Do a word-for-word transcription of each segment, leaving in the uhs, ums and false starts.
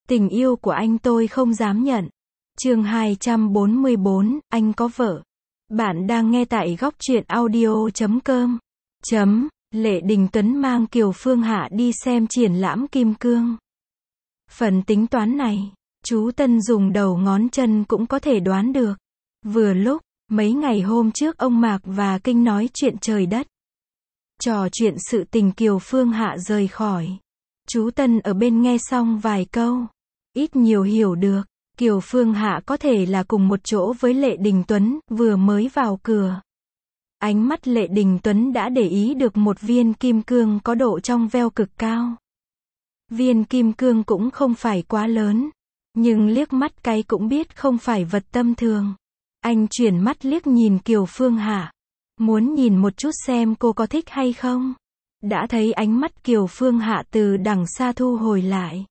Tình yêu của anh tôi không dám nhận. Chương hai trăm bốn mươi bốn, anh có vợ. Bạn đang nghe tại góc truyện audio chấm com. Chấm, Lệ Đình Tuấn mang Kiều Phương Hạ đi xem triển lãm kim cương. Phần tính toán này, chú Tân dùng đầu ngón chân cũng có thể đoán được. Vừa lúc, mấy ngày hôm trước ông Mạc và Kinh nói chuyện trời đất. Trò chuyện sự tình Kiều Phương Hạ rời khỏi. Chú Tân ở bên nghe xong vài câu. Ít nhiều hiểu được, Kiều Phương Hạ có thể là cùng một chỗ với Lệ Đình Tuấn, vừa mới vào cửa. Ánh mắt Lệ Đình Tuấn đã để ý được một viên kim cương có độ trong veo cực cao. Viên kim cương cũng không phải quá lớn, nhưng liếc mắt cái cũng biết không phải vật tầm thường. Anh chuyển mắt liếc nhìn Kiều Phương Hạ, muốn nhìn một chút xem cô có thích hay không. Đã thấy ánh mắt Kiều Phương Hạ từ đằng xa thu hồi lại.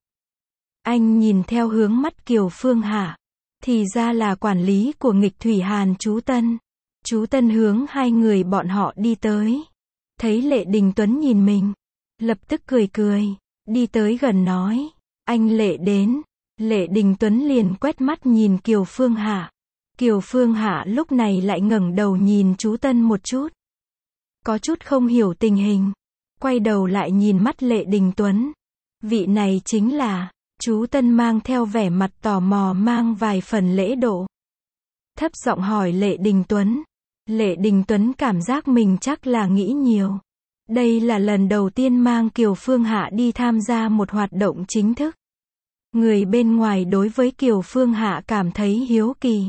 Anh nhìn theo hướng mắt Kiều Phương Hạ, thì ra là quản lý của Nghịch Thủy Hàn chú Tân. Chú Tân hướng hai người bọn họ đi tới. Thấy Lệ Đình Tuấn nhìn mình, lập tức cười cười, đi tới gần nói, anh Lệ đến. Lệ Đình Tuấn liền quét mắt nhìn Kiều Phương Hạ. Kiều Phương Hạ lúc này lại ngẩng đầu nhìn chú Tân một chút. Có chút không hiểu tình hình, quay đầu lại nhìn mắt Lệ Đình Tuấn. Vị này chính là, chú Tân mang theo vẻ mặt tò mò mang vài phần lễ độ. Thấp giọng hỏi Lệ Đình Tuấn. Lệ Đình Tuấn cảm giác mình chắc là nghĩ nhiều. Đây là lần đầu tiên mang Kiều Phương Hạ đi tham gia một hoạt động chính thức. Người bên ngoài đối với Kiều Phương Hạ cảm thấy hiếu kỳ.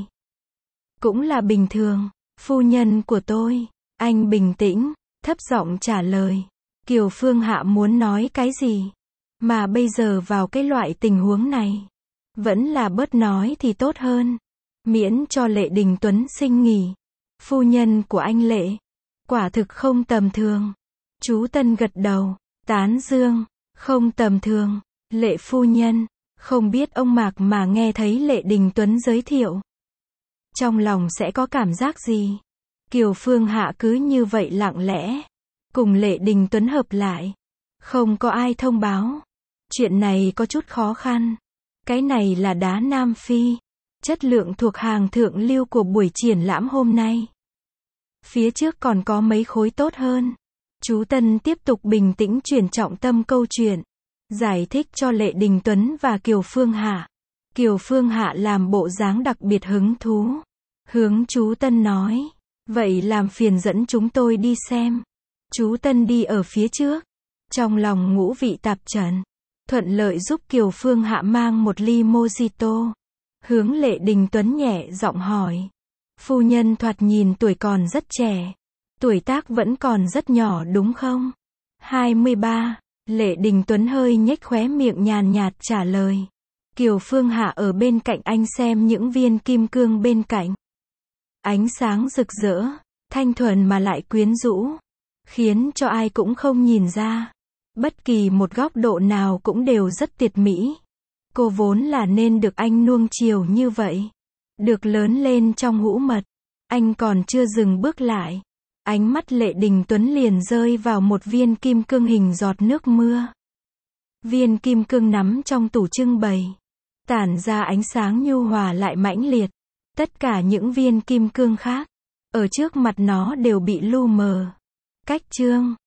Cũng là bình thường, phu nhân của tôi. Anh bình tĩnh, thấp giọng trả lời. Kiều Phương Hạ muốn nói cái gì? Mà bây giờ vào cái loại tình huống này, vẫn là bớt nói thì tốt hơn. Miễn cho Lệ Đình Tuấn xin nghỉ. Phu nhân của anh Lệ, quả thực không tầm thường. Chú Tân gật đầu, tán dương, không tầm thường. Lệ phu nhân, không biết ông Mạc mà nghe thấy Lệ Đình Tuấn giới thiệu, trong lòng sẽ có cảm giác gì? Kiều Phương Hạ cứ như vậy lặng lẽ, cùng Lệ Đình Tuấn hợp lại. Không có ai thông báo. Chuyện này có chút khó khăn. Cái này là đá Nam Phi. Chất lượng thuộc hàng thượng lưu của buổi triển lãm hôm nay. Phía trước còn có mấy khối tốt hơn. Chú Tân tiếp tục bình tĩnh chuyển trọng tâm câu chuyện. Giải thích cho Lệ Đình Tuấn và Kiều Phương Hạ. Kiều Phương Hạ làm bộ dáng đặc biệt hứng thú. Hướng chú Tân nói. Vậy làm phiền dẫn chúng tôi đi xem. Chú Tân đi ở phía trước. Trong lòng ngũ vị tạp trần. Thuận lợi giúp Kiều Phương Hạ mang một ly mojito. Hướng Lệ Đình Tuấn nhẹ giọng hỏi. Phu nhân thoạt nhìn tuổi còn rất trẻ. Tuổi tác vẫn còn rất nhỏ đúng không? hai mươi ba. Lệ Đình Tuấn hơi nhếch khóe miệng nhàn nhạt trả lời. Kiều Phương Hạ ở bên cạnh anh xem những viên kim cương bên cạnh. Ánh sáng rực rỡ, thanh thuần mà lại quyến rũ. Khiến cho ai cũng không nhìn ra. Bất kỳ một góc độ nào cũng đều rất tuyệt mỹ. Cô vốn là nên được anh nuông chiều như vậy. Được lớn lên trong hũ mật. Anh còn chưa dừng bước lại. Ánh mắt Lệ Đình Tuấn liền rơi vào một viên kim cương hình giọt nước mưa. Viên kim cương nắm trong tủ trưng bày. Tản ra ánh sáng nhu hòa lại mãnh liệt. Tất cả những viên kim cương khác, ở trước mặt nó đều bị lu mờ. Cách chương.